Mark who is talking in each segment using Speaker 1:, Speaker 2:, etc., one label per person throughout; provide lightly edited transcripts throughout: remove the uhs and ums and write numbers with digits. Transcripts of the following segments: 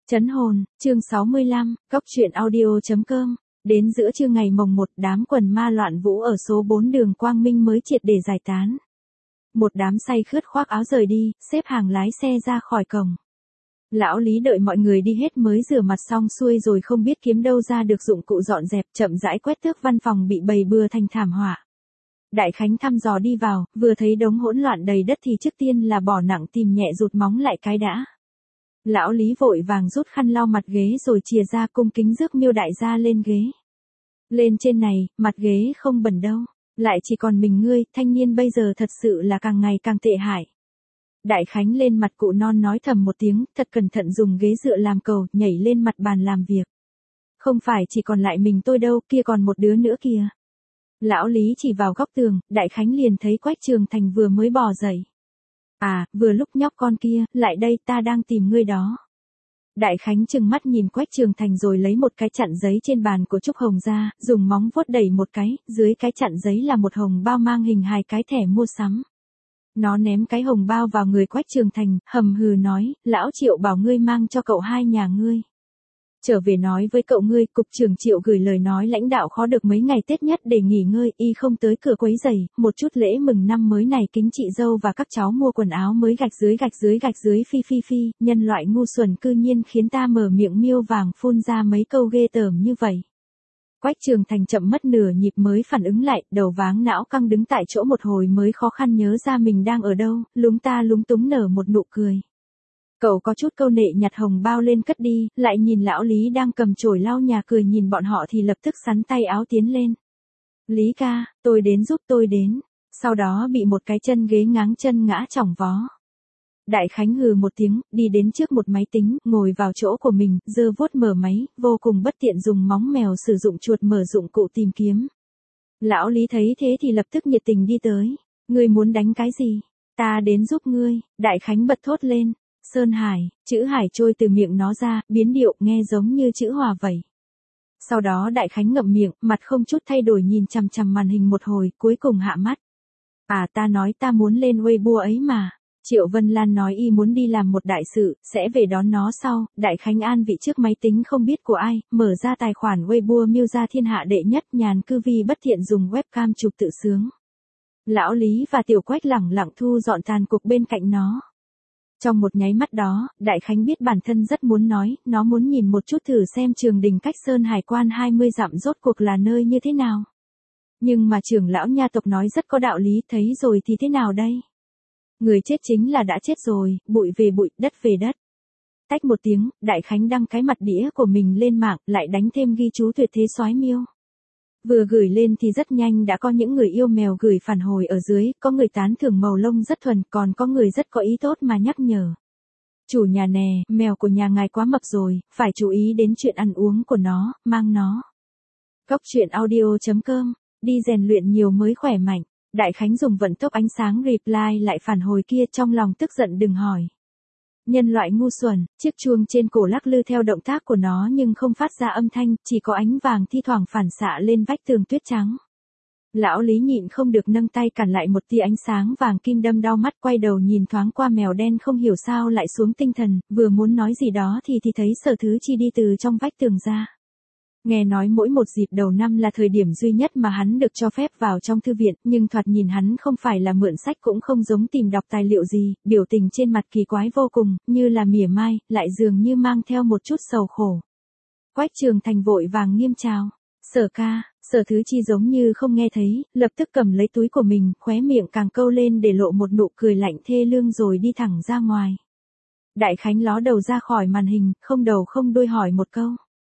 Speaker 1: Trấn hồn, chương 65, Cốc truyện audio.com. Đến giữa trưa ngày mồng 1, đám quần ma loạn vũ ở số 4 đường Quang Minh mới triệt để giải tán. Một đám say khướt khoác áo rời đi, xếp hàng lái xe ra khỏi cổng. Lão Lý đợi mọi người đi hết mới rửa mặt xong xuôi rồi không biết kiếm đâu ra được dụng cụ dọn dẹp, chậm rãi quét tước văn phòng bị bày bừa thành thảm họa. Đại Khánh thăm dò đi vào, vừa thấy đống hỗn loạn đầy đất thì trước tiên là bỏ nặng tìm nhẹ rụt móng lại cái đã. Lão Lý vội vàng rút khăn lau mặt ghế rồi chìa ra cung kính rước Miêu đại gia lên ghế. Lên trên này, mặt ghế không bẩn đâu, lại chỉ còn mình ngươi, thanh niên bây giờ thật sự là càng ngày càng tệ hại. Đại Khánh lên mặt cụ non nói thầm một tiếng, thật cẩn thận dùng ghế dựa làm cầu, nhảy lên mặt bàn làm việc. Không phải chỉ còn lại mình tôi đâu, kia còn một đứa nữa kìa. Lão Lý chỉ vào góc tường, Đại Khánh liền thấy Quách Trường Thành vừa mới bò dậy. À, vừa lúc nhóc con kia, lại đây, ta đang tìm ngươi đó. Đại Khánh trừng mắt nhìn Quách Trường Thành rồi lấy một cái chặn giấy trên bàn của Trúc Hồng ra, dùng móng vuốt đẩy một cái, dưới cái chặn giấy là một hồng bao mang hình hài cái thẻ mua sắm. Nó ném cái hồng bao vào người Quách Trường Thành, hầm hừ nói, lão Triệu bảo ngươi mang cho cậu hai nhà ngươi. Trở về nói với cậu ngươi, cục trưởng Triệu gửi lời nói lãnh đạo khó được mấy ngày Tết nhất để nghỉ ngơi, y không tới cửa quấy rầy, một chút lễ mừng năm mới này kính chị dâu và các cháu mua quần áo mới gạch dưới phi phi phi, nhân loại ngu xuẩn cư nhiên khiến ta mở miệng miêu vàng phun ra mấy câu ghê tởm như vậy. Quách Trường Thành chậm mất nửa nhịp mới phản ứng lại, đầu váng não căng đứng tại chỗ một hồi mới khó khăn nhớ ra mình đang ở đâu, lúng túng nở một nụ cười. Cậu có chút câu nệ nhặt hồng bao lên cất đi, lại nhìn lão Lý đang cầm chổi lau nhà cười nhìn bọn họ thì lập tức xắn tay áo tiến lên. Lý ca, tôi đến giúp tôi đến. Sau đó bị một cái chân ghế ngáng chân ngã chỏng vó. Đại Khánh hừ một tiếng, đi đến trước một máy tính, ngồi vào chỗ của mình, giơ vuốt mở máy, vô cùng bất tiện dùng móng mèo sử dụng chuột mở dụng cụ tìm kiếm. Lão Lý thấy thế thì lập tức nhiệt tình đi tới. Ngươi muốn đánh cái gì? Ta đến giúp ngươi. Đại Khánh bật thốt lên. Sơn Hải, chữ Hải trôi từ miệng nó ra, biến điệu nghe giống như chữ Hòa vậy. Sau đó Đại Khánh ngậm miệng, mặt không chút thay đổi nhìn chằm chằm màn hình một hồi, cuối cùng hạ mắt. À, ta nói ta muốn lên Weibo ấy mà. Triệu Vân Lan nói y muốn đi làm một đại sự, sẽ về đón nó sau. Đại Khánh an vị trước máy tính không biết của ai, mở ra tài khoản Weibo miêu ra thiên hạ đệ nhất, nhàn cư vi bất thiện dùng webcam chụp tự sướng. Lão Lý và Tiểu Quách lẳng lặng thu dọn tàn cục bên cạnh nó. Trong một nháy mắt đó, Đại Khánh biết bản thân rất muốn nói, nó muốn nhìn một chút thử xem trường đình cách Sơn Hải quan 20 dặm rốt cuộc là nơi như thế nào. Nhưng mà trưởng lão nha tộc nói rất có đạo lý, thấy rồi thì thế nào đây? Người chết chính là đã chết rồi, bụi về bụi, đất về đất. Tách một tiếng, Đại Khánh đăng cái mặt đĩa của mình lên mạng, lại đánh thêm ghi chú tuyệt thế soái miêu. Vừa gửi lên thì rất nhanh đã có những người yêu mèo gửi phản hồi ở dưới, có người tán thưởng màu lông rất thuần, còn có người rất có ý tốt mà nhắc nhở. Chủ nhà nè, mèo của nhà ngài quá mập rồi, phải chú ý đến chuyện ăn uống của nó, mang nó. Cốc truyện audio.com, đi rèn luyện nhiều mới khỏe mạnh. Đại Khánh dùng vận tốc ánh sáng reply lại phản hồi kia, trong lòng tức giận đừng hỏi. Nhân loại ngu xuẩn, chiếc chuông trên cổ lắc lư theo động tác của nó nhưng không phát ra âm thanh, chỉ có ánh vàng thi thoảng phản xạ lên vách tường tuyết trắng. Lão Lý nhịn không được nâng tay cản lại một tia ánh sáng vàng kim đâm đau mắt, quay đầu nhìn thoáng qua mèo đen không hiểu sao lại xuống tinh thần, vừa muốn nói gì đó thì thấy Sở Thứ Chi đi từ trong vách tường ra. Nghe nói mỗi một dịp đầu năm là thời điểm duy nhất mà hắn được cho phép vào trong thư viện, nhưng thoạt nhìn hắn không phải là mượn sách cũng không giống tìm đọc tài liệu gì, biểu tình trên mặt kỳ quái vô cùng, như là mỉa mai, lại dường như mang theo một chút sầu khổ. Quách Trường Thành vội vàng nghiêm chào. Sở ca, Sở Thứ Chi giống như không nghe thấy, lập tức cầm lấy túi của mình, khóe miệng càng câu lên để lộ một nụ cười lạnh thê lương rồi đi thẳng ra ngoài. Đại Khánh ló đầu ra khỏi màn hình, không đầu không đuôi hỏi một câu.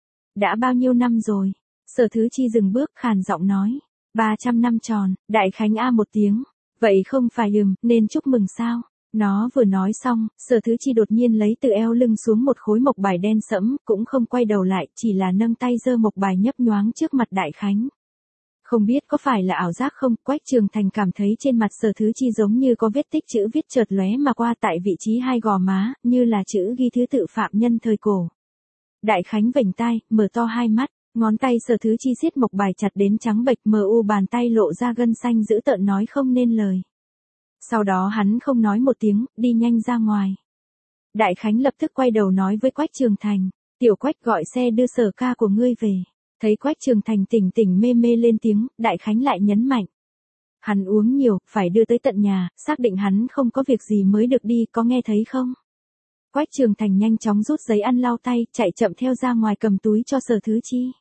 Speaker 1: Đã bao nhiêu năm rồi? Sở Thứ Chi dừng bước khàn giọng nói. 300 năm tròn. Đại Khánh a một tiếng. Vậy không phải nên chúc mừng sao? Nó vừa nói xong, Sở Thứ Chi đột nhiên lấy từ eo lưng xuống một khối mộc bài đen sẫm, cũng không quay đầu lại, chỉ là nâng tay giơ mộc bài nhấp nhoáng trước mặt Đại Khánh. Không biết có phải là ảo giác không, Quách Trường Thành cảm thấy trên mặt Sở Thứ Chi giống như có vết tích chữ viết chợt lóe mà qua tại vị trí hai gò má, như là chữ ghi thứ tự phạm nhân thời cổ. Đại Khánh vểnh tai, mở to hai mắt, ngón tay Sở Thứ Chi siết mộc bài chặt đến trắng bệch, mờ u bàn tay lộ ra gân xanh dữ tợn nói không nên lời. Sau đó hắn không nói một tiếng, đi nhanh ra ngoài. Đại Khánh lập tức quay đầu nói với Quách Trường Thành, Tiểu Quách gọi xe đưa Sở ca của ngươi về. Thấy Quách Trường Thành tỉnh tỉnh mê mê lên tiếng, Đại Khánh lại nhấn mạnh. Hắn uống nhiều, phải đưa tới tận nhà, xác định hắn không có việc gì mới được đi, có nghe thấy không? Quách Trường Thành nhanh chóng rút giấy ăn lau tay, chạy chậm theo ra ngoài cầm túi cho Sở Thứ Chi.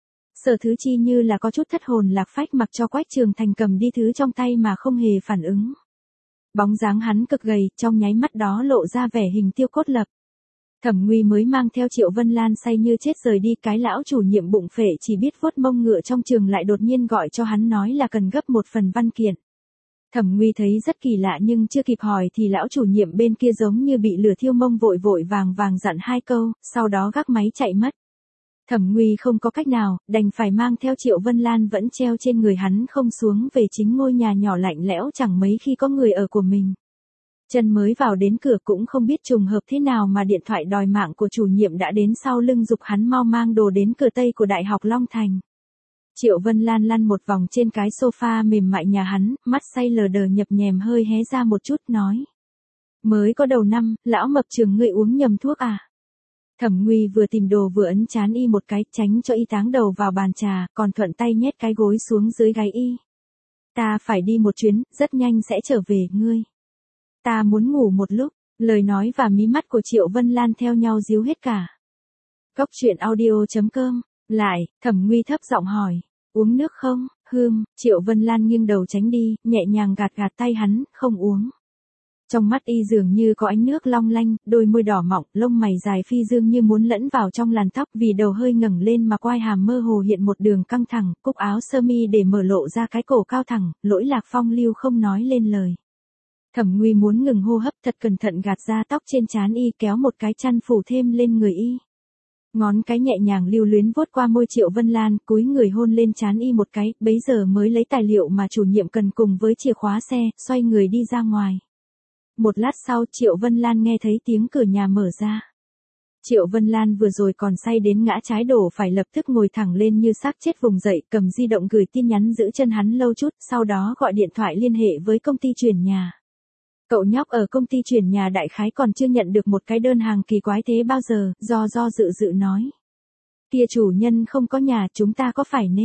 Speaker 1: Sở Thứ Chi như là có chút thất hồn lạc phách mặc cho Quách Trường Thành cầm đi thứ trong tay mà không hề phản ứng. Bóng dáng hắn cực gầy, trong nháy mắt đó lộ ra vẻ hình tiêu cốt lập. Thẩm Nguy mới mang theo Triệu Vân Lan say như chết rời đi, cái lão chủ nhiệm bụng phệ chỉ biết vuốt mông ngựa trong trường lại đột nhiên gọi cho hắn nói là cần gấp một phần văn kiện. Thẩm Nguy thấy rất kỳ lạ nhưng chưa kịp hỏi thì lão chủ nhiệm bên kia giống như bị lửa thiêu mông vội vội vàng vàng dặn hai câu, sau đó gác máy chạy mất. Thẩm Nguy không có cách nào, đành phải mang theo Triệu Vân Lan vẫn treo trên người hắn không xuống về chính ngôi nhà nhỏ lạnh lẽo chẳng mấy khi có người ở của mình. Chân mới vào đến cửa cũng không biết trùng hợp thế nào mà điện thoại đòi mạng của chủ nhiệm đã đến sau lưng giục hắn mau mang đồ đến cửa Tây của Đại học Long Thành. Triệu Vân Lan lăn một vòng trên cái sofa mềm mại nhà hắn, mắt say lờ đờ nhập nhèm hơi hé ra một chút nói. Mới có đầu năm, lão mập trường ngươi uống nhầm thuốc à? Thẩm Nguy vừa tìm đồ vừa ấn chán y một cái tránh cho y táng đầu vào bàn trà, còn thuận tay nhét cái gối xuống dưới gáy y. Ta phải đi một chuyến, rất nhanh sẽ trở về, ngươi. Ta muốn ngủ một lúc, lời nói và mí mắt của Triệu Vân Lan theo nhau díu hết cả. Cốc truyện audio.com, lại, Thẩm Nguy thấp giọng hỏi, uống nước không, Triệu Vân Lan nghiêng đầu tránh đi, nhẹ nhàng gạt gạt tay hắn, không uống. Trong mắt y dường như có ánh nước long lanh, đôi môi đỏ mọng, lông mày dài phi dương như muốn lẫn vào trong làn tóc vì đầu hơi ngẩng lên mà quai hàm mơ hồ hiện một đường căng thẳng, cúc áo sơ mi để mở lộ ra cái cổ cao thẳng, lỗi lạc phong lưu không nói lên lời. Thẩm Nguy muốn ngừng hô hấp thật cẩn thận gạt ra tóc trên trán y kéo một cái chăn phủ thêm lên người y. Ngón cái nhẹ nhàng lưu luyến vuốt qua môi Triệu Vân Lan, cúi người hôn lên trán y một cái, bấy giờ mới lấy tài liệu mà chủ nhiệm cần cùng với chìa khóa xe, xoay người đi ra ngoài. Một lát sau Triệu Vân Lan nghe thấy tiếng cửa nhà mở ra. Triệu Vân Lan vừa rồi còn say đến ngã trái đổ phải lập tức ngồi thẳng lên như xác chết vùng dậy, cầm di động gửi tin nhắn giữ chân hắn lâu chút, sau đó gọi điện thoại liên hệ với công ty chuyển nhà. Cậu nhóc ở công ty chuyển nhà đại khái còn chưa nhận được một cái đơn hàng kỳ quái thế bao giờ, do dự nói. Kia chủ nhân không có nhà, chúng ta có phải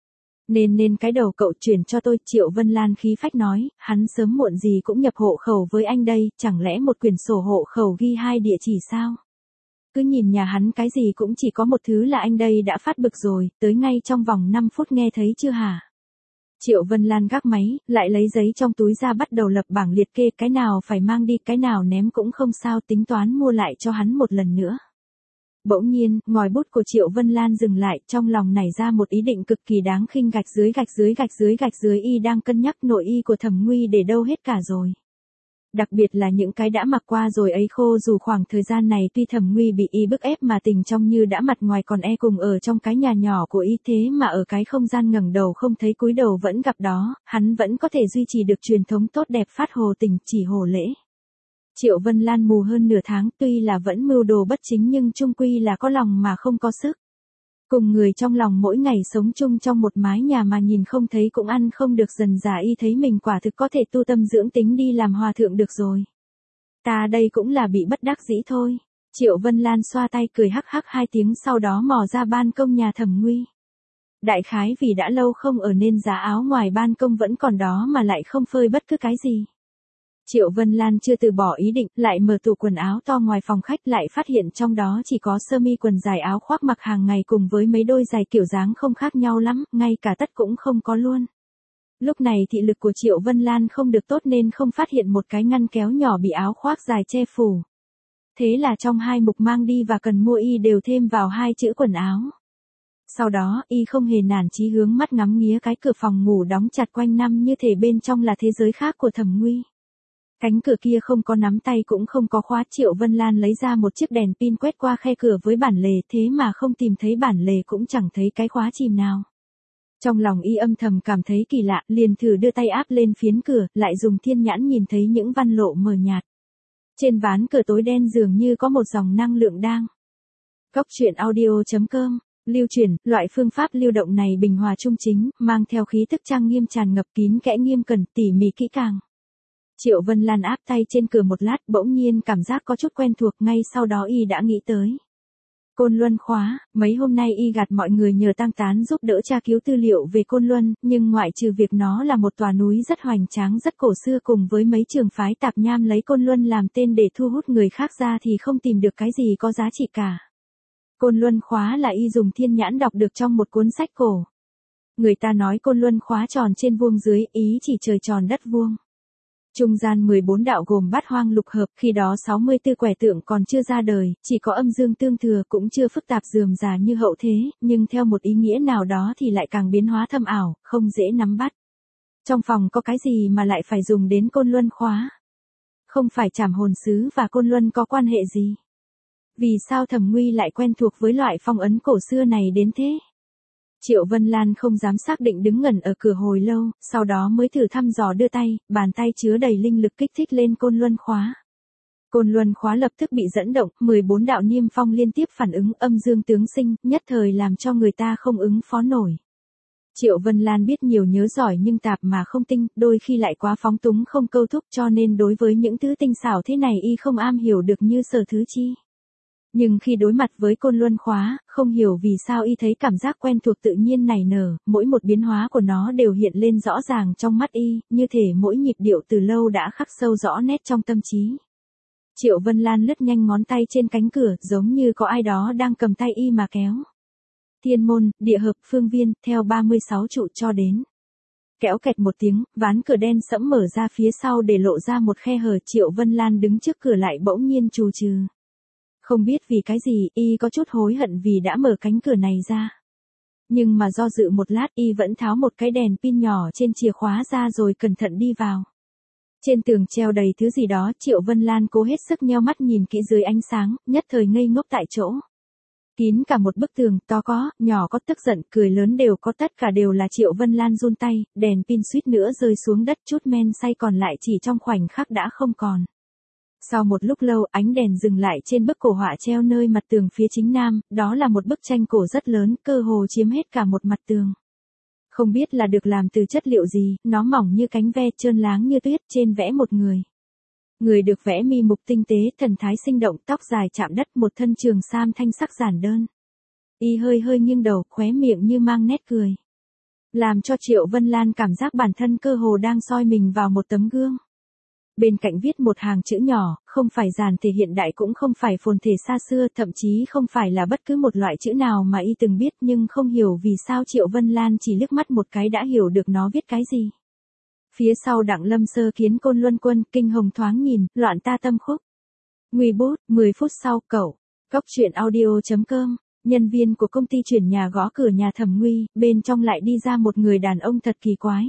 Speaker 1: nên cái đầu cậu chuyển cho tôi, Triệu Vân Lan khí phách nói, hắn sớm muộn gì cũng nhập hộ khẩu với anh đây, chẳng lẽ một quyển sổ hộ khẩu ghi 2 địa chỉ sao? Cứ nhìn nhà hắn cái gì cũng chỉ có một thứ là anh đây đã phát bực rồi, tới ngay trong vòng 5 phút nghe thấy chưa hả? Triệu Vân Lan gác máy, lại lấy giấy trong túi ra bắt đầu lập bảng liệt kê, cái nào phải mang đi, cái nào ném cũng không sao, tính toán mua lại cho hắn một lần nữa. Bỗng nhiên, ngòi bút của Triệu Vân Lan dừng lại, trong lòng nảy ra một ý định cực kỳ đáng khinh, gạch dưới y đang cân nhắc nội y của Thẩm Nguy để đâu hết cả rồi. Đặc biệt là những cái đã mặc qua rồi ấy khô, dù khoảng thời gian này tuy Thẩm Nguy bị y bức ép mà tình trong như đã mặt ngoài còn e cùng ở trong cái nhà nhỏ của y, thế mà ở cái không gian ngẩng đầu không thấy cúi đầu vẫn gặp đó, hắn vẫn có thể duy trì được truyền thống tốt đẹp phát hồ tình, chỉ hồ lễ. Triệu Vân Lan mù hơn nửa tháng, tuy là vẫn mưu đồ bất chính nhưng chung quy là có lòng mà không có sức. Cùng người trong lòng mỗi ngày sống chung trong một mái nhà mà nhìn không thấy cũng ăn không được, dần dà y thấy mình quả thực có thể tu tâm dưỡng tính đi làm hòa thượng được rồi. Ta đây cũng là bị bất đắc dĩ thôi. Triệu Vân Lan xoa tay cười hắc hắc 2 tiếng, sau đó mò ra ban công nhà Thẩm Nguy. Đại khái vì đã lâu không ở nên giá áo ngoài ban công vẫn còn đó mà lại không phơi bất cứ cái gì. Triệu Vân Lan chưa từ bỏ ý định, lại mở tủ quần áo to ngoài phòng khách, lại phát hiện trong đó chỉ có sơ mi quần dài áo khoác mặc hàng ngày cùng với mấy đôi giày kiểu dáng không khác nhau lắm, ngay cả tất cũng không có luôn. Lúc này thị lực của Triệu Vân Lan không được tốt nên không phát hiện một cái ngăn kéo nhỏ bị áo khoác dài che phủ. Thế là trong 2 mục mang đi và cần mua y đều thêm vào 2 chữ quần áo. Sau đó, y không hề nản chí hướng mắt ngắm nghía cái cửa phòng ngủ đóng chặt quanh năm như thể bên trong là thế giới khác của Thẩm Nguy. Cánh cửa kia không có nắm tay cũng không có khóa, Triệu Vân Lan lấy ra một chiếc đèn pin quét qua khe cửa với bản lề, thế mà không tìm thấy bản lề cũng chẳng thấy cái khóa chìm nào. Trong lòng y âm thầm cảm thấy kỳ lạ, liền thử đưa tay áp lên phiến cửa, lại dùng thiên nhãn nhìn thấy những văn lộ mờ nhạt. Trên ván cửa tối đen dường như có một dòng năng lượng đang. Cốc truyện audio.com, lưu truyền, loại phương pháp lưu động này bình hòa trung chính, mang theo khí tức trang nghiêm tràn ngập, kín kẽ nghiêm cẩn, tỉ mỉ kỹ càng. Triệu Vân Lan áp tay trên cửa một lát, bỗng nhiên cảm giác có chút quen thuộc, ngay sau đó y đã nghĩ tới. Côn Luân khóa, mấy hôm nay y gạt mọi người nhờ Tang Tán giúp đỡ tra cứu tư liệu về Côn Luân, nhưng ngoại trừ việc nó là một tòa núi rất hoành tráng rất cổ xưa cùng với mấy trường phái tạp nham lấy Côn Luân làm tên để thu hút người khác ra thì không tìm được cái gì có giá trị cả. Côn Luân khóa là y dùng thiên nhãn đọc được trong một cuốn sách cổ. Người ta nói Côn Luân khóa tròn trên vuông dưới, ý chỉ trời tròn đất vuông. Trung gian 14 đạo gồm bát hoang lục hợp, khi đó 64 quẻ tượng còn chưa ra đời, chỉ có âm dương tương thừa cũng chưa phức tạp rườm rà như hậu thế, nhưng theo một ý nghĩa nào đó thì lại càng biến hóa thâm ảo, không dễ nắm bắt. Trong phòng có cái gì mà lại phải dùng đến Côn Luân khóa? Không phải Trảm Hồn Sứ và Côn Luân có quan hệ gì? Vì sao Thẩm Nguy lại quen thuộc với loại phong ấn cổ xưa này đến thế? Triệu Vân Lan không dám xác định, đứng ngẩn ở cửa hồi lâu, sau đó mới thử thăm dò đưa tay, bàn tay chứa đầy linh lực kích thích lên Côn Luân khóa. Côn Luân khóa lập tức bị dẫn động, 14 đạo niêm phong liên tiếp phản ứng, âm dương tướng sinh, nhất thời làm cho người ta không ứng phó nổi. Triệu Vân Lan biết nhiều nhớ giỏi nhưng tạp mà không tinh, đôi khi lại quá phóng túng không câu thúc, cho nên đối với những thứ tinh xảo thế này y không am hiểu được như Sở Thứ Chi. Nhưng khi đối mặt với Côn Luân khóa, không hiểu vì sao y thấy cảm giác quen thuộc tự nhiên nảy nở, mỗi một biến hóa của nó đều hiện lên rõ ràng trong mắt y, như thể mỗi nhịp điệu từ lâu đã khắc sâu rõ nét trong tâm trí. Triệu Vân Lan lướt nhanh ngón tay trên cánh cửa, giống như có ai đó đang cầm tay y mà kéo. Thiên môn, địa hợp, phương viên, theo 36 trụ cho đến. Kéo kẹt một tiếng, ván cửa đen sẫm mở ra phía sau để lộ ra một khe hở. Triệu Vân Lan đứng trước cửa lại bỗng nhiên trù trừ. Không biết vì cái gì, y có chút hối hận vì đã mở cánh cửa này ra. Nhưng mà do dự một lát y vẫn tháo một cái đèn pin nhỏ trên chìa khóa ra rồi cẩn thận đi vào. Trên tường treo đầy thứ gì đó, Triệu Vân Lan cố hết sức nheo mắt nhìn kỹ dưới ánh sáng, nhất thời ngây ngốc tại chỗ. Kín cả một bức tường, to có, nhỏ có, tức giận, cười lớn đều có, tất cả đều là Triệu Vân Lan run tay, đèn pin suýt nữa rơi xuống đất, chút men say còn lại chỉ trong khoảnh khắc đã không còn. Sau một lúc lâu, ánh đèn dừng lại trên bức cổ họa treo nơi mặt tường phía chính nam, đó là một bức tranh cổ rất lớn, cơ hồ chiếm hết cả một mặt tường. Không biết là được làm từ chất liệu gì, nó mỏng như cánh ve, trơn láng như tuyết, trên vẽ một người. Người được vẽ mi mục tinh tế, thần thái sinh động, tóc dài chạm đất, một thân trường sam thanh sắc giản đơn. Y hơi hơi nghiêng đầu, khóe miệng như mang nét cười. Làm cho Triệu Vân Lan cảm giác bản thân cơ hồ đang soi mình vào một tấm gương. Bên cạnh viết một hàng chữ nhỏ, không phải giản thể hiện đại cũng không phải phồn thể xa xưa, thậm chí không phải là bất cứ một loại chữ nào mà y từng biết, nhưng không hiểu vì sao Triệu Vân Lan chỉ liếc mắt một cái đã hiểu được nó viết cái gì. Phía sau Đặng Lâm sơ kiến Côn Luân quân, kinh hồng thoáng nhìn, loạn ta tâm khúc. Nguy bút, 10 phút sau, cậu. Cóc truyện audio.com, nhân viên của công ty chuyển nhà gõ cửa nhà Thẩm Nguy, bên trong lại đi ra một người đàn ông thật kỳ quái.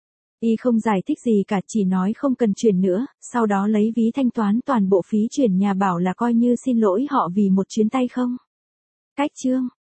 Speaker 1: Y không giải thích gì cả, chỉ nói không cần chuyển nữa, sau đó lấy ví thanh toán toàn bộ phí chuyển nhà, bảo là coi như xin lỗi họ vì một chuyến tay không. Cách chương.